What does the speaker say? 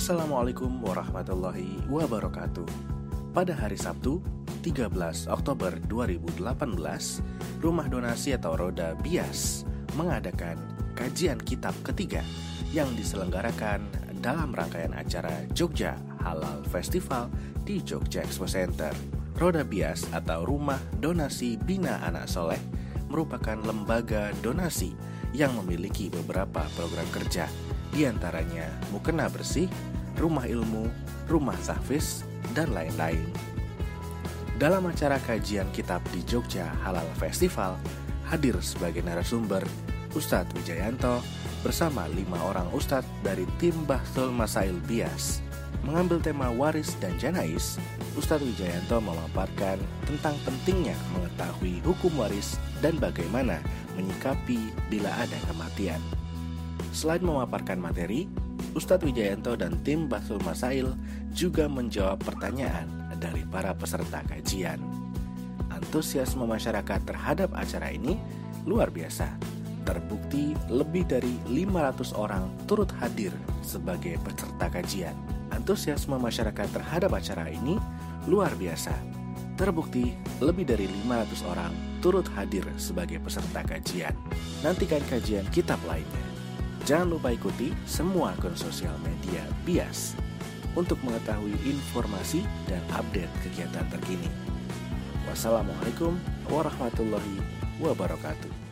Assalamualaikum warahmatullahi wabarakatuh. Pada hari Sabtu, 13 Oktober 2018, Rumah Donasi atau Roda Bias mengadakan kajian kitab ketiga yang diselenggarakan dalam rangkaian acara Jogja Halal Festival di Jogja Expo Center. Roda Bias atau Rumah Donasi Bina Anak Soleh merupakan lembaga donasi yang memiliki beberapa program kerja, di antaranya Mukena Bersih, Rumah Ilmu, Rumah Tahfiz, dan lain-lain. Dalam acara kajian kitab di Jogja Halal Festival, hadir sebagai narasumber Ustadz Wijayanto bersama 5 orang ustadz dari tim Bahsul Masail Bias. Mengambil tema waris dan janais, Ustadz Wijayanto memaparkan tentang pentingnya mengetahui hukum waris dan bagaimana menyikapi bila ada kematian. Selain memaparkan materi, Ustadz Wijayanto dan tim Bahsul Masail juga menjawab pertanyaan dari para peserta kajian. Antusiasme masyarakat terhadap acara ini luar biasa. Terbukti lebih dari 500 orang turut hadir sebagai peserta kajian. Antusiasme masyarakat terhadap acara ini luar biasa. Terbukti lebih dari 500 orang turut hadir sebagai peserta kajian. Nantikan kajian kitab lainnya. Jangan lupa ikuti semua akun sosial media Bias untuk mengetahui informasi dan update kegiatan terkini. Wassalamualaikum warahmatullahi wabarakatuh.